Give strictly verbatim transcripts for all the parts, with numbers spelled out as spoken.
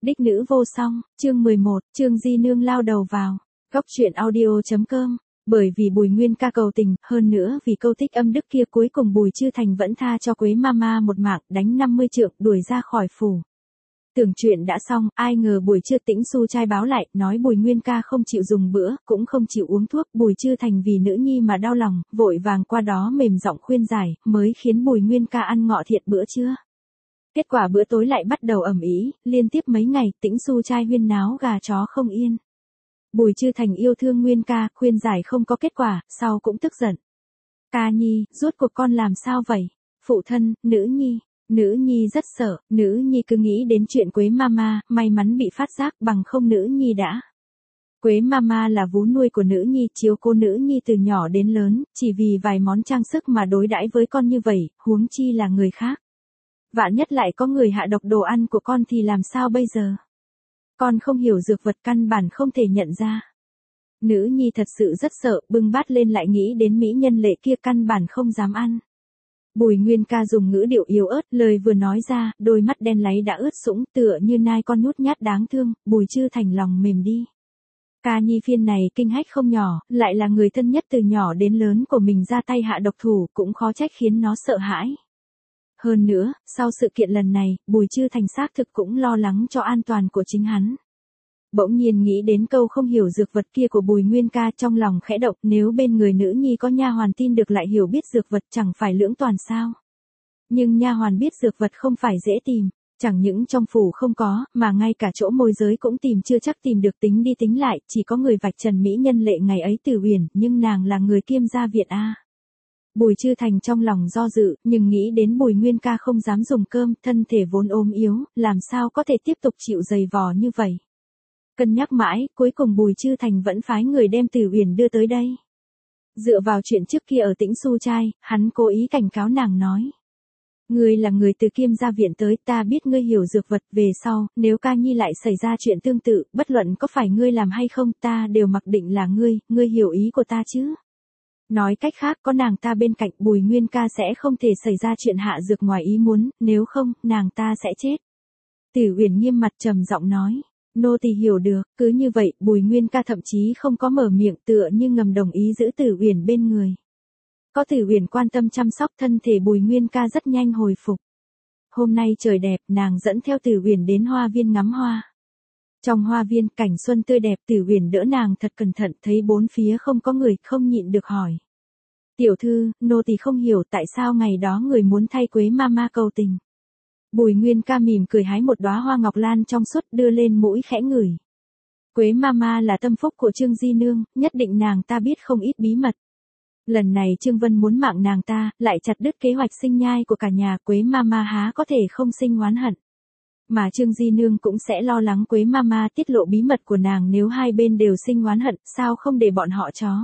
Đích nữ vô song, chương mười một, Trương Di Nương lao đầu vào. Góc truyện audio chấm com. Bởi vì Bùi Nguyên ca cầu tình, hơn nữa vì câu tích âm đức kia cuối cùng Bùi Chư Thành vẫn tha cho Quế Mama một mạng, đánh năm mươi trượng, đuổi ra khỏi phủ. Tưởng chuyện đã xong, ai ngờ buổi trưa Tĩnh Xu trai báo lại, nói Bùi Nguyên ca không chịu dùng bữa, cũng không chịu uống thuốc, Bùi Chư Thành vì nữ nhi mà đau lòng, vội vàng qua đó mềm giọng khuyên giải, mới khiến Bùi Nguyên ca ăn ngọ thiện bữa trưa. Kết quả bữa tối lại bắt đầu ầm ĩ, liên tiếp mấy ngày, Tĩnh Xu trai huyên náo gà chó không yên. Bùi Chư Thành yêu thương Nguyên ca, khuyên giải không có kết quả, sau cũng tức giận. Ca nhi, rốt cuộc con làm sao vậy? Phụ thân, nữ nhi. Nữ nhi rất sợ, nữ nhi cứ nghĩ đến chuyện Quế Mama, may mắn bị phát giác, bằng không nữ nhi đã. Quế Mama là vú nuôi của nữ nhi, chiếu cố nữ nhi từ nhỏ đến lớn, chỉ vì vài món trang sức mà đối đãi với con như vậy, huống chi là người khác. Vạn nhất lại có người hạ độc đồ ăn của con thì làm sao bây giờ? Con không hiểu dược vật, căn bản không thể nhận ra. Nữ nhi thật sự rất sợ, bưng bát lên lại nghĩ đến mỹ nhân lệ kia, căn bản không dám ăn. Bùi Nguyên ca dùng ngữ điệu yếu ớt, lời vừa nói ra, đôi mắt đen láy đã ướt sũng, tựa như nai con nhút nhát đáng thương, Bùi Chư Thành lòng mềm đi. Ca nhi phiên này kinh hách không nhỏ, lại là người thân nhất từ nhỏ đến lớn của mình ra tay hạ độc thủ, cũng khó trách khiến nó sợ hãi. Hơn nữa, sau sự kiện lần này, Bùi Chư Thành xác thực cũng lo lắng cho an toàn của chính hắn. Bỗng nhiên nghĩ đến câu không hiểu dược vật kia của Bùi Nguyên ca, trong lòng khẽ động, nếu bên người nữ nhi có nha hoàn tin được lại hiểu biết dược vật chẳng phải lưỡng toàn sao. Nhưng nha hoàn biết dược vật không phải dễ tìm, chẳng những trong phủ không có, mà ngay cả chỗ môi giới cũng tìm chưa chắc tìm được, tính đi tính lại, chỉ có người vạch trần mỹ nhân lệ ngày ấy Từ Uyển, nhưng nàng là người Kiêm gia viện a. Bùi Chư Thành trong lòng do dự, nhưng nghĩ đến Bùi Nguyên ca không dám dùng cơm, thân thể vốn ốm yếu, làm sao có thể tiếp tục chịu dày vò như vậy. Cân nhắc mãi, cuối cùng Bùi Chư Thành vẫn phái người đem Từ Uyển đưa tới đây. Dựa vào chuyện trước kia ở Tĩnh Xu trai, hắn cố ý cảnh cáo nàng nói. Ngươi là người từ Kiêm gia viện tới, ta biết ngươi hiểu dược vật, về sau, nếu ca nhi lại xảy ra chuyện tương tự, bất luận có phải ngươi làm hay không, ta đều mặc định là ngươi, ngươi hiểu ý của ta chứ. Nói cách khác, có nàng ta bên cạnh, Bùi Nguyên ca sẽ không thể xảy ra chuyện hạ dược ngoài ý muốn, nếu không, nàng ta sẽ chết. Tử Uyển nghiêm mặt trầm giọng nói. Nô tỳ hiểu được, cứ như vậy, Bùi Nguyên ca thậm chí không có mở miệng, tựa như ngầm đồng ý giữ Tử Uyển bên người. Có Tử Uyển quan tâm chăm sóc, thân thể Bùi Nguyên ca rất nhanh hồi phục. Hôm nay trời đẹp, nàng dẫn theo Tử Uyển đến hoa viên ngắm hoa. Trong hoa viên, cảnh xuân tươi đẹp, Tử Uyển đỡ nàng thật cẩn thận, thấy bốn phía không có người, không nhịn được hỏi. Tiểu thư, nô tỳ không hiểu tại sao ngày đó người muốn thay Quế Mama cầu tình. Bùi Nguyên ca mỉm cười hái một đóa hoa ngọc lan trong suốt, đưa lên mũi khẽ ngửi. Quế Mama là tâm phúc của Trương Di Nương, nhất định nàng ta biết không ít bí mật. Lần này Trương Vân muốn mạng nàng ta, lại chặt đứt kế hoạch sinh nhai của cả nhà, Quế Mama há có thể không sinh oán hận. Mà Trương Di Nương cũng sẽ lo lắng Quế Mama tiết lộ bí mật của nàng, nếu hai bên đều sinh oán hận, sao không để bọn họ chó.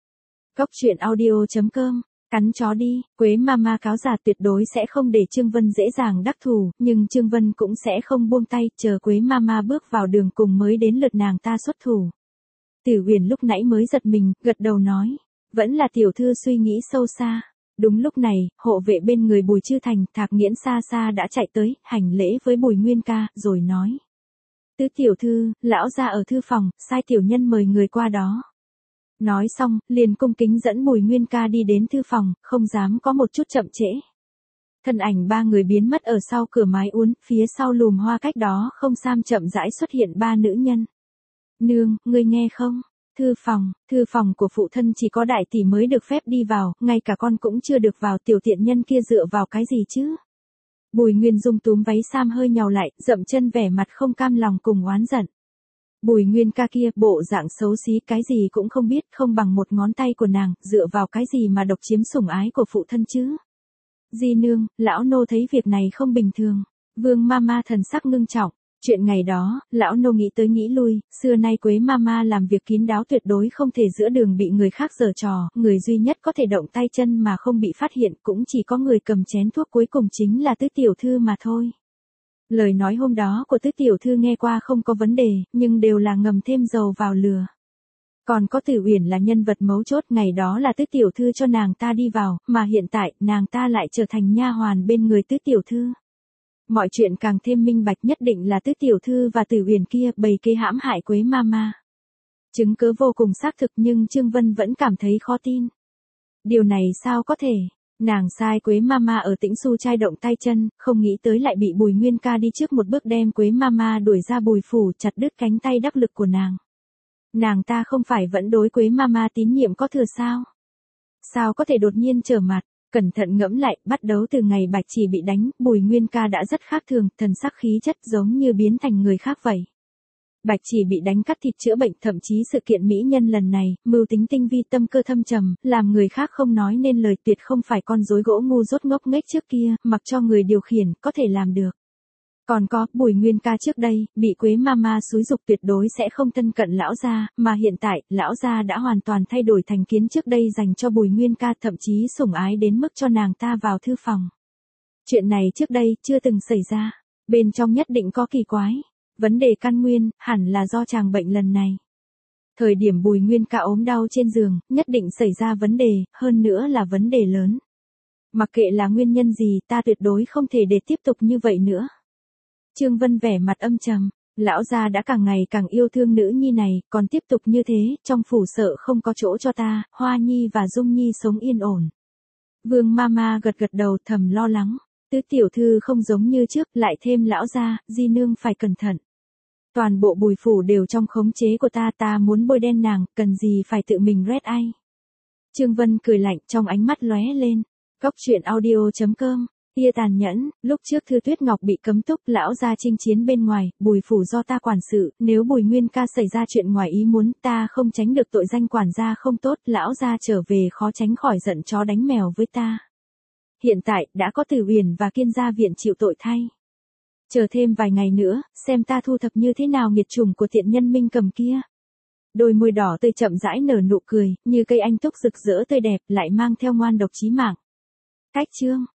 Góc truyện audio chấm com. Cắn chó đi, Quế Mama cáo giả tuyệt đối sẽ không để Trương Vân dễ dàng đắc thủ, nhưng Trương Vân cũng sẽ không buông tay, chờ Quế Mama bước vào đường cùng mới đến lượt nàng ta xuất thủ. Tử Uyển lúc nãy mới giật mình, gật đầu nói, vẫn là tiểu thư suy nghĩ sâu xa. Đúng lúc này, hộ vệ bên người Bùi Chư Thành, Thạc Nghiễn xa xa đã chạy tới, hành lễ với Bùi Nguyên ca, rồi nói. Tứ tiểu thư, lão gia ở thư phòng, sai tiểu nhân mời người qua đó. Nói xong, liền cung kính dẫn Bùi Nguyên ca đi đến thư phòng, không dám có một chút chậm trễ. Thân ảnh ba người biến mất ở sau cửa mái uốn, phía sau lùm hoa cách đó không sam chậm rãi xuất hiện ba nữ nhân. Nương, ngươi nghe không? Thư phòng, thư phòng của phụ thân chỉ có đại tỷ mới được phép đi vào, ngay cả con cũng chưa được vào, tiểu tiện nhân kia dựa vào cái gì chứ? Bùi Nguyên Dung túm váy sam hơi nhào lại, dậm chân vẻ mặt không cam lòng cùng oán giận. Bùi Nguyên ca kia, bộ dạng xấu xí, cái gì cũng không biết, không bằng một ngón tay của nàng, dựa vào cái gì mà độc chiếm sủng ái của phụ thân chứ? Di nương, lão nô thấy việc này không bình thường. Vương Mama thần sắc ngưng trọng. Chuyện ngày đó, lão nô nghĩ tới nghĩ lui, xưa nay Quế Mama làm việc kín đáo tuyệt đối không thể giữa đường bị người khác giở trò, người duy nhất có thể động tay chân mà không bị phát hiện cũng chỉ có người cầm chén thuốc cuối cùng chính là Tứ tiểu thư mà thôi. Lời nói hôm đó của Tứ tiểu thư nghe qua không có vấn đề, nhưng đều là ngầm thêm dầu vào lửa. Còn có Tử Uyển là nhân vật mấu chốt, ngày đó là Tứ tiểu thư cho nàng ta đi vào, mà hiện tại, nàng ta lại trở thành nha hoàn bên người Tứ tiểu thư. Mọi chuyện càng thêm minh bạch, nhất định là Tứ tiểu thư và Tử Uyển kia bày kế hãm hại Quế Mama. Chứng cứ vô cùng xác thực nhưng Trương Vân vẫn cảm thấy khó tin. Điều này sao có thể? Nàng sai Quế Mama ở Tĩnh Xu trai động tay chân, không nghĩ tới lại bị Bùi Nguyên Ca đi trước một bước đem Quế Mama đuổi ra Bùi phủ, chặt đứt cánh tay đắc lực của nàng. Nàng ta không phải vẫn đối Quế Mama tín nhiệm có thừa sao? Sao có thể đột nhiên trở mặt? Cẩn thận ngẫm lại, bắt đầu từ ngày Bạch Chỉ bị đánh, Bùi Nguyên Ca đã rất khác thường, thần sắc khí chất giống như biến thành người khác vậy. Bạch Chỉ bị đánh cắt thịt chữa bệnh, thậm chí sự kiện mỹ nhân lần này, mưu tính tinh vi, tâm cơ thâm trầm, làm người khác không nói nên lời, tuyệt không phải con rối gỗ ngu dốt ngốc nghếch trước kia, mặc cho người điều khiển, có thể làm được. Còn có, Bùi Nguyên Ca trước đây, bị Quế Mama xúi dục tuyệt đối sẽ không thân cận lão gia, mà hiện tại, lão gia đã hoàn toàn thay đổi thành kiến trước đây dành cho Bùi Nguyên Ca, thậm chí sủng ái đến mức cho nàng ta vào thư phòng. Chuyện này trước đây, chưa từng xảy ra. Bên trong nhất định có kỳ quái. Vấn đề căn nguyên, hẳn là do chàng bệnh lần này. Thời điểm Bùi Nguyên Ca ốm đau trên giường, nhất định xảy ra vấn đề, hơn nữa là vấn đề lớn. Mặc kệ là nguyên nhân gì, ta tuyệt đối không thể để tiếp tục như vậy nữa. Trương Vân vẻ mặt âm trầm, lão gia đã càng ngày càng yêu thương nữ nhi này, còn tiếp tục như thế, trong phủ sợ không có chỗ cho ta, Hoa Nhi và Dung Nhi sống yên ổn. Vương Mama gật gật đầu, thầm lo lắng. Tứ tiểu thư không giống như trước, lại thêm lão gia, di nương phải cẩn thận. Toàn bộ Bùi phủ đều trong khống chế của ta, ta muốn bôi đen nàng, cần gì phải tự mình red ai. Trương Vân cười lạnh, trong ánh mắt lóe lên. Cóc truyện audio chấm com. Tia tàn nhẫn, lúc trước Thư Tuyết Ngọc bị cấm túc, lão gia chinh chiến bên ngoài, Bùi phủ do ta quản sự, nếu Bùi Nguyên Ca xảy ra chuyện ngoài ý muốn, ta không tránh được tội danh quản gia không tốt, lão gia trở về khó tránh khỏi giận chó đánh mèo với ta. Hiện tại, đã có Tử Uyển và Kiên gia viện chịu tội thay. Chờ thêm vài ngày nữa, xem ta thu thập như thế nào nghiệt chủng của tiện nhân Minh Cầm kia. Đôi môi đỏ tươi chậm rãi nở nụ cười, như cây anh túc rực rỡ tươi đẹp, lại mang theo ngoan độc chí mạng. Cách chương